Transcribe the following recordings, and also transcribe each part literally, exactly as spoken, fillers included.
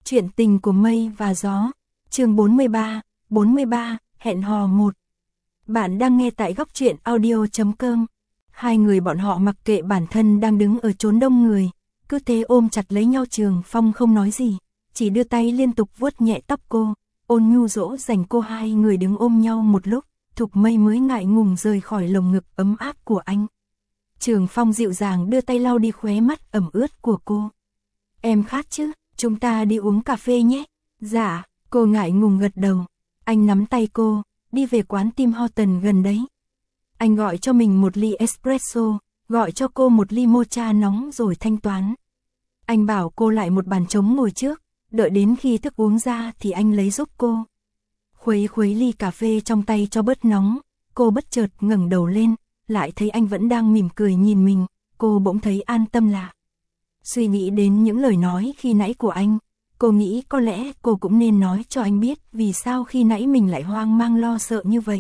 Chuyện tình của mây và gió, chương bốn mươi ba, bốn mươi ba, hẹn hò một. Bạn đang nghe tại góc truyện audio chấm com. Hai người bọn họ mặc kệ bản thân đang đứng ở chốn đông người, cứ thế ôm chặt lấy nhau. Trường Phong không nói gì, chỉ đưa tay liên tục vuốt nhẹ tóc cô, ôn nhu dỗ dành cô. Hai người đứng ôm nhau một lúc, Thục Mây mới ngại ngùng rời khỏi lồng ngực ấm áp của anh. Trường Phong dịu dàng đưa tay lau đi khóe mắt ẩm ướt của cô. Em khát chứ? Chúng ta đi uống cà phê nhé. Dạ, cô ngại ngùng gật đầu. Anh nắm tay cô, đi về quán Tim Horton gần đấy. Anh gọi cho mình một ly espresso, gọi cho cô một ly mocha nóng rồi thanh toán. Anh bảo cô lại một bàn trống ngồi trước, đợi đến khi thức uống ra thì anh lấy giúp cô. Khuấy khuấy ly cà phê trong tay cho bớt nóng, cô bất chợt ngẩng đầu lên, lại thấy anh vẫn đang mỉm cười nhìn mình, cô bỗng thấy an tâm lạ. Suy nghĩ đến những lời nói khi nãy của anh, cô nghĩ có lẽ cô cũng nên nói cho anh biết vì sao khi nãy mình lại hoang mang lo sợ như vậy.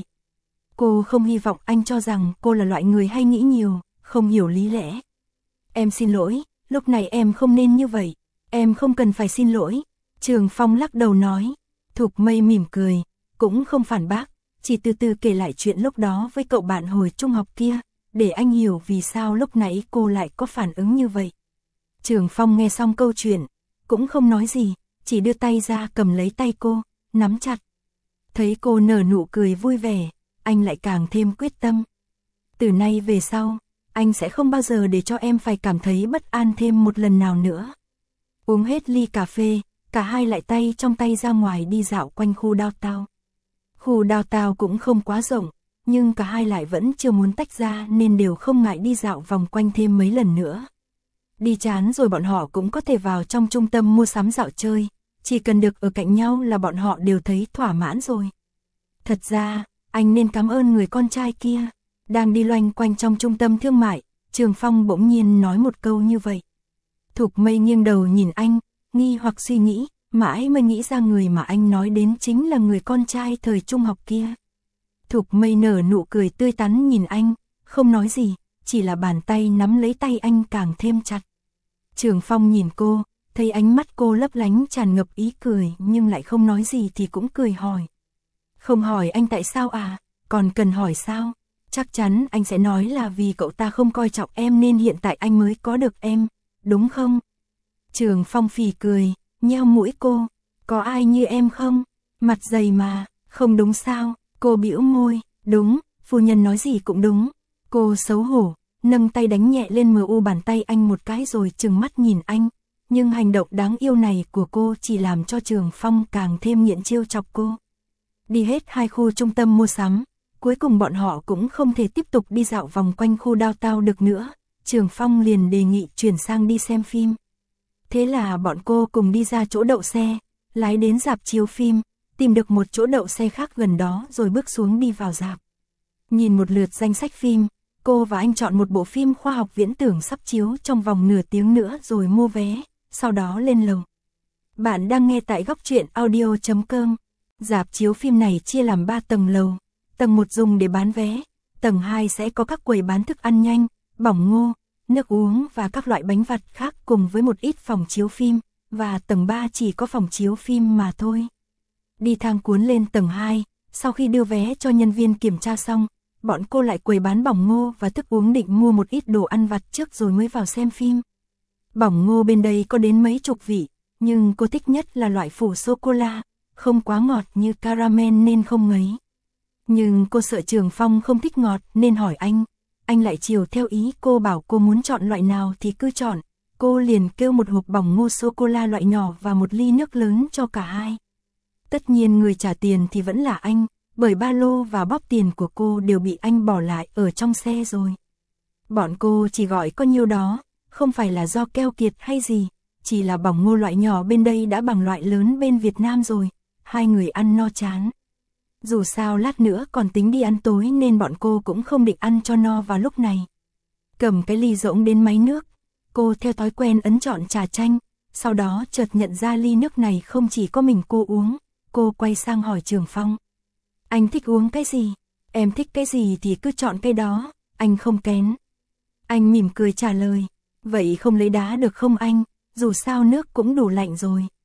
Cô không hy vọng anh cho rằng cô là loại người hay nghĩ nhiều, không hiểu lý lẽ. Em xin lỗi, lúc này em không nên như vậy, em không cần phải xin lỗi. Trường Phong lắc đầu nói. Thục Mây mỉm cười, cũng không phản bác, chỉ từ từ kể lại chuyện lúc đó với cậu bạn hồi trung học kia, để anh hiểu vì sao lúc nãy cô lại có phản ứng như vậy. Trường Phong nghe xong câu chuyện, cũng không nói gì, chỉ đưa tay ra cầm lấy tay cô, nắm chặt. Thấy cô nở nụ cười vui vẻ, anh lại càng thêm quyết tâm. Từ nay về sau, anh sẽ không bao giờ để cho em phải cảm thấy bất an thêm một lần nào nữa. Uống hết ly cà phê, cả hai lại tay trong tay ra ngoài đi dạo quanh khu downtown. Khu downtown cũng không quá rộng, nhưng cả hai lại vẫn chưa muốn tách ra nên đều không ngại đi dạo vòng quanh thêm mấy lần nữa. Đi chán rồi bọn họ cũng có thể vào trong trung tâm mua sắm dạo chơi, chỉ cần được ở cạnh nhau là bọn họ đều thấy thỏa mãn rồi. Thật ra, anh nên cảm ơn người con trai kia. Đang đi loanh quanh trong trung tâm thương mại, Trường Phong bỗng nhiên nói một câu như vậy. Thục Mây nghiêng đầu nhìn anh, nghi hoặc suy nghĩ, mãi mới nghĩ ra người mà anh nói đến chính là người con trai thời trung học kia. Thục Mây nở nụ cười tươi tắn nhìn anh, không nói gì, chỉ là bàn tay nắm lấy tay anh càng thêm chặt. Trường Phong nhìn cô, thấy ánh mắt cô lấp lánh tràn ngập ý cười nhưng lại không nói gì thì cũng cười hỏi. Không hỏi anh tại sao à, còn cần hỏi sao? Chắc chắn anh sẽ nói là vì cậu ta không coi trọng em nên hiện tại anh mới có được em, đúng không? Trường Phong phì cười, nheo mũi cô, có ai như em không? Mặt dày mà, không đúng sao? Cô bĩu môi, đúng, phu nhân nói gì cũng đúng. Cô xấu hổ, nâng tay đánh nhẹ lên mờ u bàn tay anh một cái rồi trừng mắt nhìn anh. Nhưng hành động đáng yêu này của cô chỉ làm cho Trường Phong càng thêm nghiện trêu chọc cô. Đi hết hai khu trung tâm mua sắm, cuối cùng bọn họ cũng không thể tiếp tục đi dạo vòng quanh khu downtown được nữa. Trường Phong liền đề nghị chuyển sang đi xem phim. Thế là bọn cô cùng đi ra chỗ đậu xe, lái đến rạp chiếu phim, tìm được một chỗ đậu xe khác gần đó rồi bước xuống đi vào rạp. Nhìn một lượt danh sách phim, cô và anh chọn một bộ phim khoa học viễn tưởng sắp chiếu trong vòng nửa tiếng nữa rồi mua vé, sau đó lên lầu. Bạn đang nghe tại góc truyện audio chấm com. Rạp chiếu phim này chia làm ba tầng lầu, tầng một dùng để bán vé, tầng hai sẽ có các quầy bán thức ăn nhanh, bỏng ngô, nước uống và các loại bánh vặt khác cùng với một ít phòng chiếu phim, và tầng ba chỉ có phòng chiếu phim mà thôi. Đi thang cuốn lên tầng hai, sau khi đưa vé cho nhân viên kiểm tra xong, bọn cô lại quầy bán bỏng ngô và thức uống định mua một ít đồ ăn vặt trước rồi mới vào xem phim. Bỏng ngô bên đây có đến mấy chục vị, nhưng cô thích nhất là loại phủ sô-cô-la, không quá ngọt như caramel nên không ngấy. Nhưng cô sợ Trường Phong không thích ngọt nên hỏi anh, anh lại chiều theo ý cô bảo cô muốn chọn loại nào thì cứ chọn. Cô liền kêu một hộp bỏng ngô sô-cô-la loại nhỏ và một ly nước lớn cho cả hai. Tất nhiên người trả tiền thì vẫn là anh, bởi ba lô và bóp tiền của cô đều bị anh bỏ lại ở trong xe rồi. Bọn cô chỉ gọi có nhiêu đó, không phải là do keo kiệt hay gì, chỉ là bỏng ngô loại nhỏ bên đây đã bằng loại lớn bên Việt Nam rồi. Hai người ăn no chán. Dù sao lát nữa còn tính đi ăn tối nên bọn cô cũng không định ăn cho no vào lúc này. Cầm cái ly rỗng đến máy nước, cô theo thói quen ấn chọn trà chanh, sau đó chợt nhận ra ly nước này không chỉ có mình cô uống, cô quay sang hỏi Trường Phong. Anh thích uống cái gì? Em thích cái gì thì cứ chọn cái đó, anh không kén. Anh mỉm cười trả lời, vậy không lấy đá được không anh, dù sao nước cũng đủ lạnh rồi.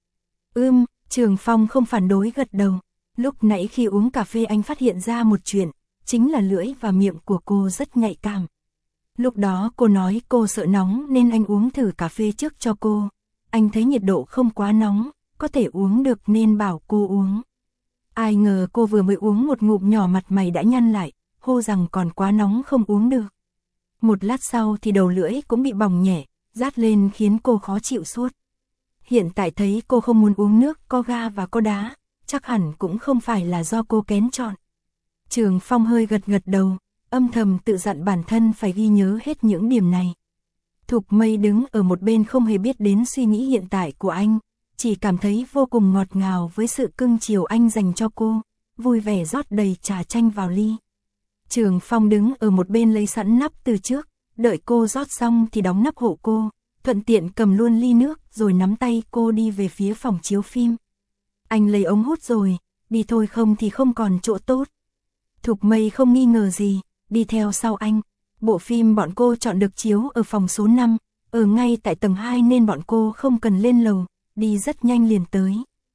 Ưm, Trường Phong không phản đối gật đầu. Lúc nãy khi uống cà phê anh phát hiện ra một chuyện, chính là lưỡi và miệng của cô rất nhạy cảm. Lúc đó cô nói cô sợ nóng nên anh uống thử cà phê trước cho cô. Anh thấy nhiệt độ không quá nóng, có thể uống được nên bảo cô uống. Ai ngờ cô vừa mới uống một ngụm nhỏ mặt mày đã nhăn lại, hô rằng còn quá nóng không uống được. Một lát sau thì đầu lưỡi cũng bị bỏng nhẹ, rát lên khiến cô khó chịu suốt. Hiện tại thấy cô không muốn uống nước có ga và có đá, chắc hẳn cũng không phải là do cô kén chọn. Trường Phong hơi gật gật đầu, âm thầm tự dặn bản thân phải ghi nhớ hết những điểm này. Thục Mây đứng ở một bên không hề biết đến suy nghĩ hiện tại của anh, chỉ cảm thấy vô cùng ngọt ngào với sự cưng chiều anh dành cho cô, vui vẻ rót đầy trà chanh vào ly. Trường Phong đứng ở một bên lấy sẵn nắp từ trước, đợi cô rót xong thì đóng nắp hộ cô, thuận tiện cầm luôn ly nước rồi nắm tay cô đi về phía phòng chiếu phim. Anh lấy ống hút rồi, đi thôi không thì không còn chỗ tốt. Thục Mây không nghi ngờ gì, đi theo sau anh. Bộ phim bọn cô chọn được chiếu ở phòng số năm, ở ngay tại tầng hai nên bọn cô không cần lên lầu, đi rất nhanh liền tới.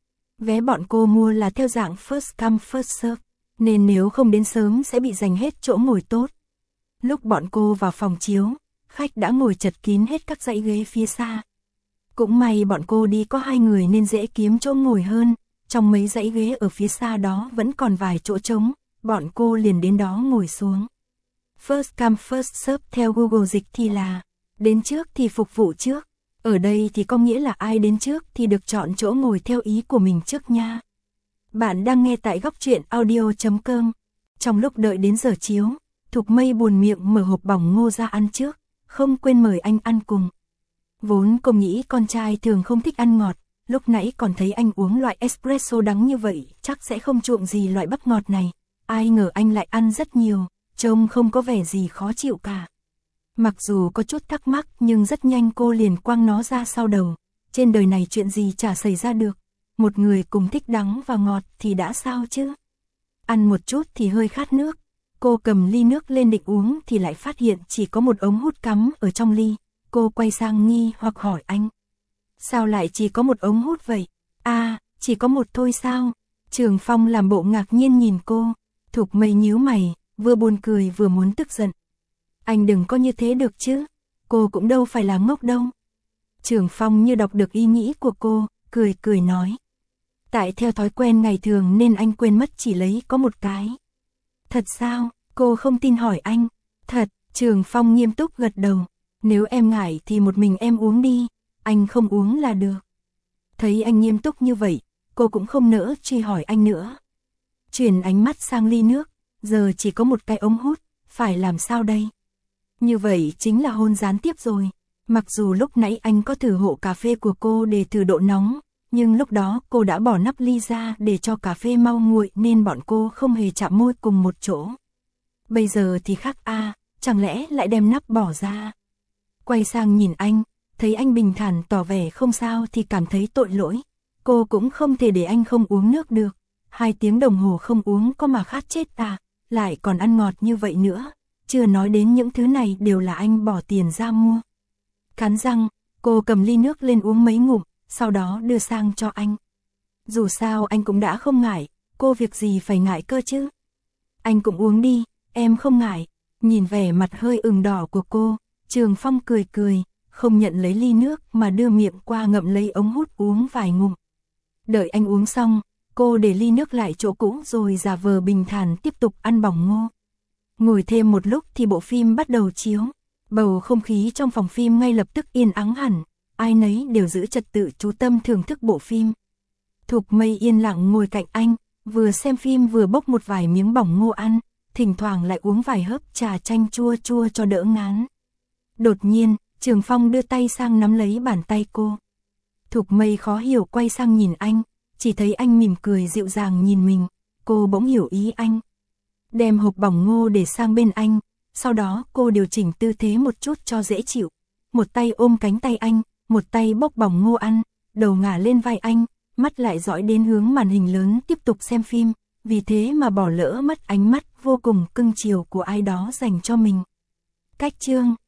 Vé bọn cô mua là theo dạng first come first serve, nên nếu không đến sớm sẽ bị giành hết chỗ ngồi tốt. Lúc bọn cô vào phòng chiếu, khách đã ngồi chật kín hết các dãy ghế phía xa. Cũng may bọn cô đi có hai người nên dễ kiếm chỗ ngồi hơn, trong mấy dãy ghế ở phía xa đó vẫn còn vài chỗ trống, bọn cô liền đến đó ngồi xuống. First come first serve theo Google dịch thì là đến trước thì phục vụ trước, ở đây thì có nghĩa là ai đến trước thì được chọn chỗ ngồi theo ý của mình trước nha. Bạn đang nghe tại góc truyện audio chấm com. Trong lúc đợi đến giờ chiếu, Thục Mây buồn miệng mở hộp bỏng ngô ra ăn trước, không quên mời anh ăn cùng. Vốn cô nghĩ con trai thường không thích ăn ngọt, lúc nãy còn thấy anh uống loại espresso đắng như vậy, chắc sẽ không chuộng gì loại bắp ngọt này. Ai ngờ anh lại ăn rất nhiều, trông không có vẻ gì khó chịu cả. Mặc dù có chút thắc mắc nhưng rất nhanh cô liền quăng nó ra sau đầu. Trên đời này chuyện gì chả xảy ra được. Một người cùng thích đắng và ngọt thì đã sao chứ. Ăn một chút thì hơi khát nước. Cô cầm ly nước lên định uống thì lại phát hiện chỉ có một ống hút cắm ở trong ly. Cô quay sang nghi hoặc hỏi anh. Sao lại chỉ có một ống hút vậy? À, chỉ có một thôi sao? Trường Phong làm bộ ngạc nhiên nhìn cô. Thục Mây nhíu mày, vừa buồn cười vừa muốn tức giận. Anh đừng có như thế được chứ, cô cũng đâu phải là ngốc đâu. Trường Phong như đọc được ý nghĩ của cô, cười cười nói. Tại theo thói quen ngày thường nên anh quên mất chỉ lấy có một cái. Thật sao? Cô không tin hỏi anh. Thật, Trường Phong nghiêm túc gật đầu. Nếu em ngại thì một mình em uống đi, anh không uống là được. Thấy anh nghiêm túc như vậy, cô cũng không nỡ truy hỏi anh nữa. Chuyển ánh mắt sang ly nước, giờ chỉ có một cái ống hút, phải làm sao đây? Như vậy chính là hôn gián tiếp rồi. Mặc dù lúc nãy anh có thử hộ cà phê của cô để thử độ nóng, nhưng lúc đó cô đã bỏ nắp ly ra để cho cà phê mau nguội nên bọn cô không hề chạm môi cùng một chỗ. Bây giờ thì khác a, à, chẳng lẽ lại đem nắp bỏ ra? Quay sang nhìn anh, thấy anh bình thản tỏ vẻ không sao thì cảm thấy tội lỗi. Cô cũng không thể để anh không uống nước được. Hai tiếng đồng hồ không uống có mà khát chết à, lại còn ăn ngọt như vậy nữa. Chưa nói đến những thứ này đều là anh bỏ tiền ra mua. Cắn răng, cô cầm ly nước lên uống mấy ngụm, sau đó đưa sang cho anh. Dù sao anh cũng đã không ngại, cô việc gì phải ngại cơ chứ. Anh cũng uống đi, em không ngại. Nhìn vẻ mặt hơi ửng đỏ của cô, Trường Phong cười cười, không nhận lấy ly nước mà đưa miệng qua ngậm lấy ống hút uống vài ngụm. Đợi anh uống xong, cô để ly nước lại chỗ cũ rồi giả vờ bình thản tiếp tục ăn bỏng ngô. Ngồi thêm một lúc thì bộ phim bắt đầu chiếu. Bầu không khí trong phòng phim ngay lập tức yên ắng hẳn. Ai nấy đều giữ trật tự chú tâm thưởng thức bộ phim. Thục Mây yên lặng ngồi cạnh anh, vừa xem phim vừa bốc một vài miếng bỏng ngô ăn, thỉnh thoảng lại uống vài hớp trà chanh chua chua cho đỡ ngán. Đột nhiên, Trường Phong đưa tay sang nắm lấy bàn tay cô. Thục Mây khó hiểu quay sang nhìn anh, chỉ thấy anh mỉm cười dịu dàng nhìn mình, cô bỗng hiểu ý anh. Đem hộp bỏng ngô để sang bên anh, sau đó cô điều chỉnh tư thế một chút cho dễ chịu. Một tay ôm cánh tay anh, một tay bốc bỏng ngô ăn, đầu ngả lên vai anh, mắt lại dõi đến hướng màn hình lớn tiếp tục xem phim, vì thế mà bỏ lỡ mất ánh mắt vô cùng cưng chiều của ai đó dành cho mình. Cách chương